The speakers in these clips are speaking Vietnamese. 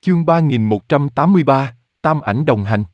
Chương 3183, Tam ảnh đồng hành.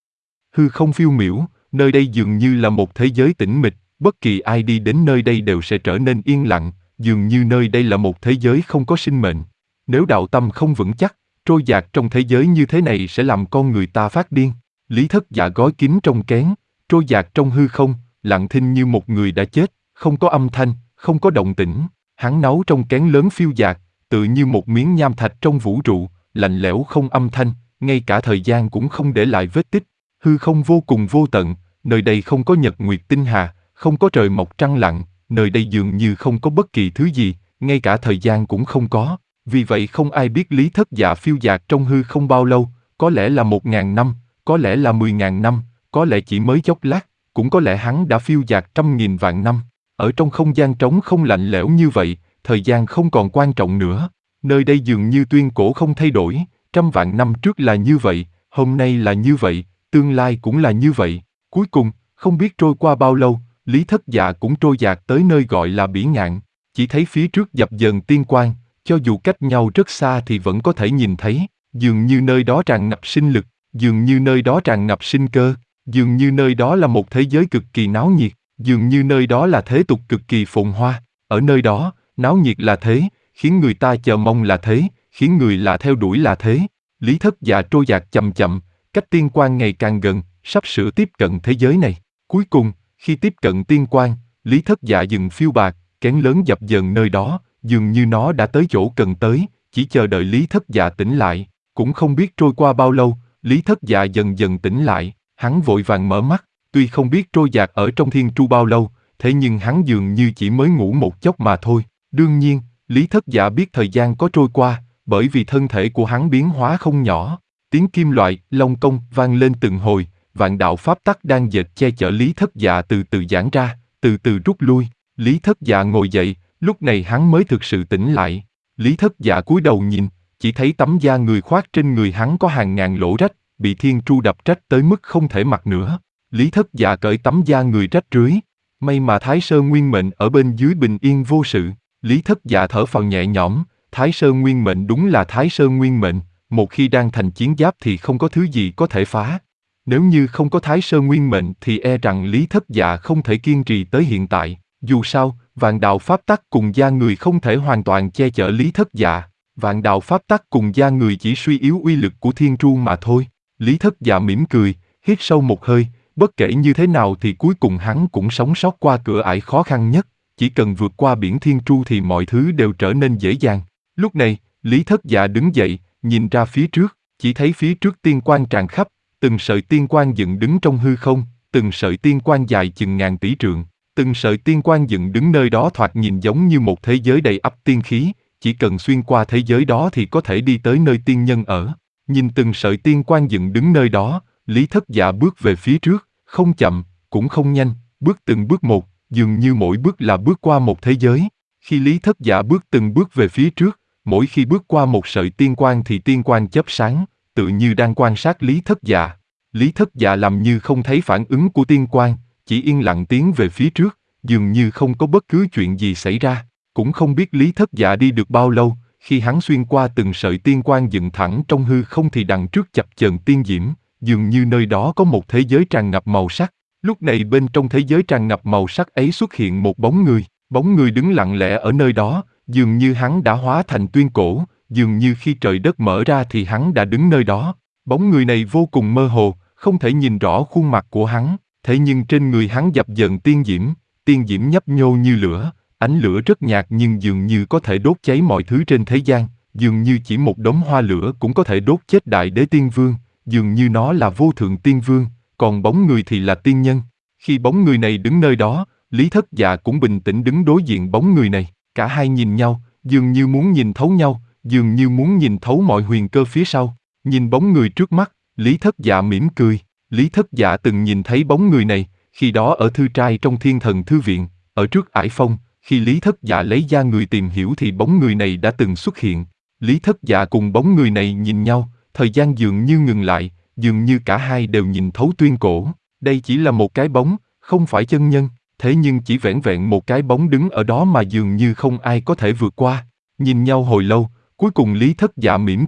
Hư không phiêu miểu, nơi đây dường như là một thế giới tĩnh mịch, bất kỳ ai đi đến nơi đây đều sẽ trở nên yên lặng, dường như nơi đây là một thế giới không có sinh mệnh. Nếu đạo tâm không vững chắc, trôi dạt trong thế giới như thế này sẽ làm con người ta phát điên. Lý Thất Dạ gói kín trong kén, trôi dạt trong hư không, lặng thinh như một người đã chết, không có âm thanh, không có động tĩnh. Hắn náu trong kén lớn phiêu dạt, tự như một miếng nham thạch trong vũ trụ, lạnh lẽo không âm thanh, ngay cả thời gian cũng không để lại vết tích. Hư không vô cùng vô tận, nơi đây không có nhật nguyệt tinh hà, không có trời mọc trăng lặn, nơi đây dường như không có bất kỳ thứ gì, ngay cả thời gian cũng không có. Vì vậy không ai biết Lý Thất Dạ phiêu dạt trong hư không bao lâu, có lẽ là 1000 năm, có lẽ là 10.000 năm, có lẽ chỉ mới chốc lát, cũng có lẽ hắn đã phiêu dạt 100.000 vạn năm. Ở trong không gian trống không lạnh lẽo như vậy, thời gian không còn quan trọng nữa. Nơi đây dường như tuyên cổ không thay đổi, 100 vạn năm trước là như vậy, hôm nay là như vậy, tương lai cũng là như vậy. Cuối cùng, không biết trôi qua bao lâu, Lý Thất Dạ cũng trôi dạt tới nơi gọi là Bỉ Ngạn. Chỉ thấy phía trước dập dờn tiên quang, cho dù cách nhau rất xa thì vẫn có thể nhìn thấy. Dường như nơi đó tràn ngập sinh lực, dường như nơi đó tràn ngập sinh cơ, dường như nơi đó là một thế giới cực kỳ náo nhiệt, dường như nơi đó là thế tục cực kỳ phồn hoa. Ở nơi đó, náo nhiệt là thế, khiến người ta chờ mong là thế, khiến người lạ theo đuổi là thế. Lý Thất Dạ trôi dạt chậm chậm, cách tiên quang ngày càng gần, sắp sửa tiếp cận thế giới này. Cuối cùng, khi tiếp cận tiên quang, Lý Thất Dạ dừng phiêu bạt, kén lớn dập dờn nơi đó, dường như nó đã tới chỗ cần tới, chỉ chờ đợi Lý Thất Dạ tỉnh lại. Cũng không biết trôi qua bao lâu, Lý Thất Dạ dần dần tỉnh lại, hắn vội vàng mở mắt, tuy không biết trôi dạt ở trong thiên tru bao lâu, thế nhưng hắn dường như chỉ mới ngủ một chốc mà thôi. Đương nhiên, Lý Thất Dạ biết thời gian có trôi qua, bởi vì thân thể của hắn biến hóa không nhỏ. Tiếng kim loại, long công vang lên từng hồi, vạn đạo pháp tắc đang dệt che chở Lý Thất Dạ từ từ giãn ra, từ từ rút lui. Lý Thất Dạ ngồi dậy, lúc này hắn mới thực sự tỉnh lại. Lý Thất Dạ cúi đầu nhìn, chỉ thấy tấm da người khoác trên người hắn có hàng ngàn lỗ rách, bị thiên tru đập rách tới mức không thể mặc nữa. Lý Thất Dạ cởi tấm da người rách rưới, may mà Thái Sơn Nguyên Mệnh ở bên dưới bình yên vô sự. Lý Thất Dạ thở phào nhẹ nhõm, Thái Sơn Nguyên Mệnh đúng là Thái Sơn Nguyên Mệnh, một khi đang thành chiến giáp thì không có thứ gì có thể phá. Nếu như không có Thái Sơn Nguyên Mệnh thì e rằng Lý Thất Dạ không thể kiên trì tới hiện tại. Dù sao, vạn đạo pháp tắc cùng da người không thể hoàn toàn che chở Lý Thất Dạ. Vạn đạo pháp tắc cùng da người chỉ suy yếu uy lực của thiên tru mà thôi. Lý Thất Dạ mỉm cười, hít sâu một hơi, bất kể như thế nào thì cuối cùng hắn cũng sống sót qua cửa ải khó khăn nhất. Chỉ cần vượt qua biển thiên tru thì mọi thứ đều trở nên dễ dàng. Lúc này, Lý Thất Dạ đứng dậy, nhìn ra phía trước, chỉ thấy phía trước tiên quang tràn khắp, từng sợi tiên quang dựng đứng trong hư không, từng sợi tiên quang dài chừng ngàn tỷ trượng, từng sợi tiên quang dựng đứng nơi đó thoạt nhìn giống như một thế giới đầy ắp tiên khí, chỉ cần xuyên qua thế giới đó thì có thể đi tới nơi tiên nhân ở. Nhìn từng sợi tiên quang dựng đứng nơi đó, Lý Thất Dạ bước về phía trước, không chậm, cũng không nhanh, bước từng bước một, dường như mỗi bước là bước qua một thế giới. Khi Lý Thất Dạ bước từng bước về phía trước, mỗi khi bước qua một sợi tiên quang thì tiên quang chớp sáng, tự như đang quan sát Lý Thất Dạ. Lý Thất Dạ làm như không thấy phản ứng của tiên quang, chỉ yên lặng tiến về phía trước, dường như không có bất cứ chuyện gì xảy ra. Cũng không biết Lý Thất Dạ đi được bao lâu, khi hắn xuyên qua từng sợi tiên quang dựng thẳng trong hư không thì đằng trước chập chờn tiên diễm, dường như nơi đó có một thế giới tràn ngập màu sắc. Lúc này bên trong thế giới tràn ngập màu sắc ấy xuất hiện một bóng người đứng lặng lẽ ở nơi đó, dường như hắn đã hóa thành tuyên cổ, dường như khi trời đất mở ra thì hắn đã đứng nơi đó. Bóng người này vô cùng mơ hồ, không thể nhìn rõ khuôn mặt của hắn, thế nhưng trên người hắn dập dờn tiên diễm nhấp nhô như lửa, ánh lửa rất nhạt nhưng dường như có thể đốt cháy mọi thứ trên thế gian, dường như chỉ một đống hoa lửa cũng có thể đốt chết Đại Đế Tiên Vương, dường như nó là vô thượng tiên vương, còn bóng người thì là tiên nhân. Khi bóng người này đứng nơi đó, Lý Thất Dạ cũng bình tĩnh đứng đối diện bóng người này, cả hai nhìn nhau, dường như muốn nhìn thấu nhau, dường như muốn nhìn thấu mọi huyền cơ phía sau. Nhìn bóng người trước mắt, Lý Thất Dạ mỉm cười. Lý Thất Dạ từng nhìn thấy bóng người này, khi đó ở thư trai trong Thiên Thần Thư Viện, ở trước Ải Phong, khi Lý Thất Dạ lấy da người tìm hiểu thì bóng người này đã từng xuất hiện. Lý Thất Dạ cùng bóng người này nhìn nhau, thời gian dường như ngừng lại, dường như cả hai đều nhìn thấu tuyên cổ. Đây chỉ là một cái bóng, không phải chân nhân, thế nhưng chỉ vẻn vẹn một cái bóng đứng ở đó mà dường như không ai có thể vượt qua. Nhìn nhau hồi lâu, cuối cùng Lý Thất Dạ mỉm cười,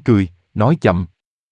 nói chậm.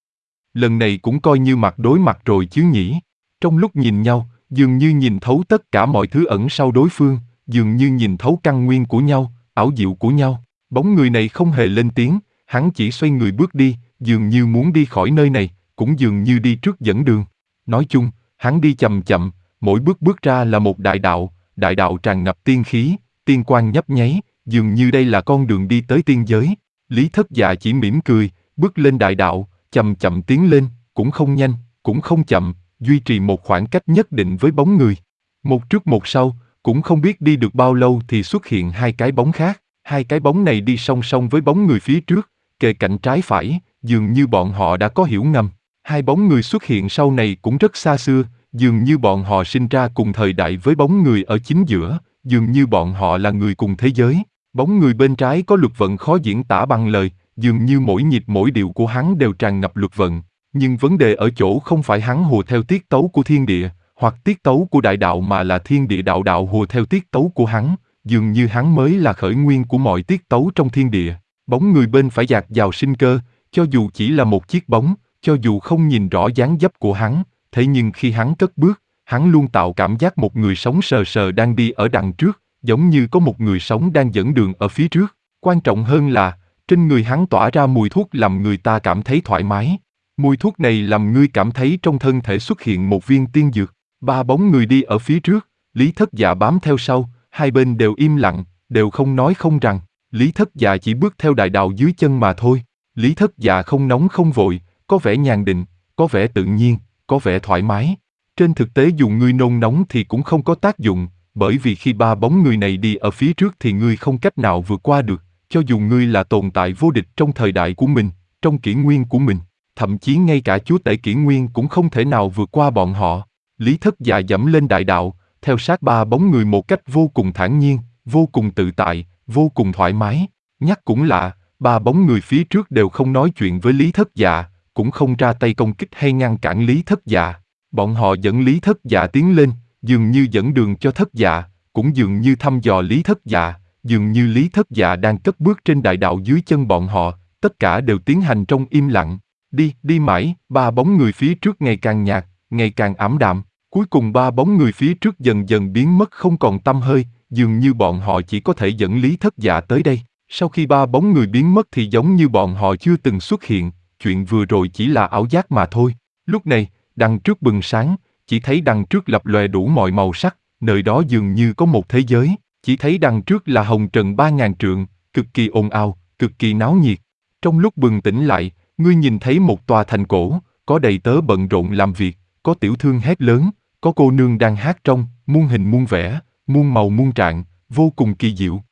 Lần này cũng coi như mặt đối mặt rồi chứ nhỉ. Trong lúc nhìn nhau, dường như nhìn thấu tất cả mọi thứ ẩn sau đối phương, dường như nhìn thấu căn nguyên của nhau, ảo diệu của nhau. Bóng người này không hề lên tiếng, hắn chỉ xoay người bước đi, dường như muốn đi khỏi nơi này, cũng dường như đi trước dẫn đường. Nói chung, hắn đi chậm chậm, mỗi bước bước ra là một đại đạo tràn ngập tiên khí, tiên quang nhấp nháy, dường như đây là con đường đi tới tiên giới. Lý Thất Dạ chỉ mỉm cười, bước lên đại đạo, chậm chậm tiến lên, cũng không nhanh, cũng không chậm, duy trì một khoảng cách nhất định với bóng người. Một trước một sau, cũng không biết đi được bao lâu thì xuất hiện hai cái bóng khác. Hai cái bóng này đi song song với bóng người phía trước, kề cạnh trái phải, dường như bọn họ đã có hiểu ngầm. Hai bóng người xuất hiện sau này cũng rất xa xưa, dường như bọn họ sinh ra cùng thời đại với bóng người ở chính giữa, dường như bọn họ là người cùng thế giới. Bóng người bên trái có luật vận khó diễn tả bằng lời, dường như mỗi nhịp mỗi điệu của hắn đều tràn ngập luật vận. Nhưng vấn đề ở chỗ không phải hắn hùa theo tiết tấu của thiên địa, hoặc tiết tấu của đại đạo mà là thiên địa đạo đạo hùa theo tiết tấu của hắn, dường như hắn mới là khởi nguyên của mọi tiết tấu trong thiên địa. Bóng người bên phải dạt dào sinh cơ, cho dù chỉ là một chiếc bóng, cho dù không nhìn rõ dáng dấp của hắn, thế nhưng khi hắn cất bước, hắn luôn tạo cảm giác một người sống sờ sờ đang đi ở đằng trước, giống như có một người sống đang dẫn đường ở phía trước. Quan trọng hơn là, trên người hắn tỏa ra mùi thuốc làm người ta cảm thấy thoải mái. Mùi thuốc này làm ngươi cảm thấy trong thân thể xuất hiện một viên tiên dược. Ba bóng người đi ở phía trước, Lý Thất Dạ bám theo sau, hai bên đều im lặng, đều không nói không rằng. Lý Thất Dạ chỉ bước theo đại đạo dưới chân mà thôi. Lý Thất Dạ không nóng không vội, có vẻ nhàn định, có vẻ tự nhiên, có vẻ thoải mái. Trên thực tế dù ngươi nôn nóng thì cũng không có tác dụng, bởi vì khi ba bóng người này đi ở phía trước thì ngươi không cách nào vượt qua được, cho dù ngươi là tồn tại vô địch trong thời đại của mình, trong kỷ nguyên của mình. Thậm chí ngay cả chúa tể kỷ nguyên cũng không thể nào vượt qua bọn họ. Lý Thất Dạ dẫm lên đại đạo, theo sát ba bóng người một cách vô cùng thản nhiên, vô cùng tự tại, vô cùng thoải mái. Nhắc cũng lạ, ba bóng người phía trước đều không nói chuyện với Lý Thất Dạ, cũng không ra tay công kích hay ngăn cản Lý Thất Dạ. Bọn họ dẫn Lý Thất Dạ tiến lên, dường như dẫn đường cho Thất Dạ, cũng dường như thăm dò Lý Thất Dạ, dường như Lý Thất Dạ đang cất bước trên đại đạo dưới chân bọn họ, tất cả đều tiến hành trong im lặng. Đi mãi, ba bóng người phía trước ngày càng nhạt, ngày càng ảm đạm. Cuối cùng ba bóng người phía trước dần dần biến mất không còn tăm hơi, dường như bọn họ chỉ có thể dẫn Lý Thất Dạ tới đây. Sau khi ba bóng người biến mất thì giống như bọn họ chưa từng xuất hiện, chuyện vừa rồi chỉ là ảo giác mà thôi. Lúc này, đằng trước bừng sáng, chỉ thấy đằng trước lập lòe đủ mọi màu sắc, nơi đó dường như có một thế giới. Chỉ thấy đằng trước là hồng trần 3000 trượng, cực kỳ ồn ào, cực kỳ náo nhiệt. Trong lúc bừng tỉnh lại, ngươi nhìn thấy một tòa thành cổ, có đầy tớ bận rộn làm việc, có tiểu thương hét lớn, có cô nương đang hát trong, muôn hình muôn vẻ, muôn màu muôn trạng, vô cùng kỳ diệu.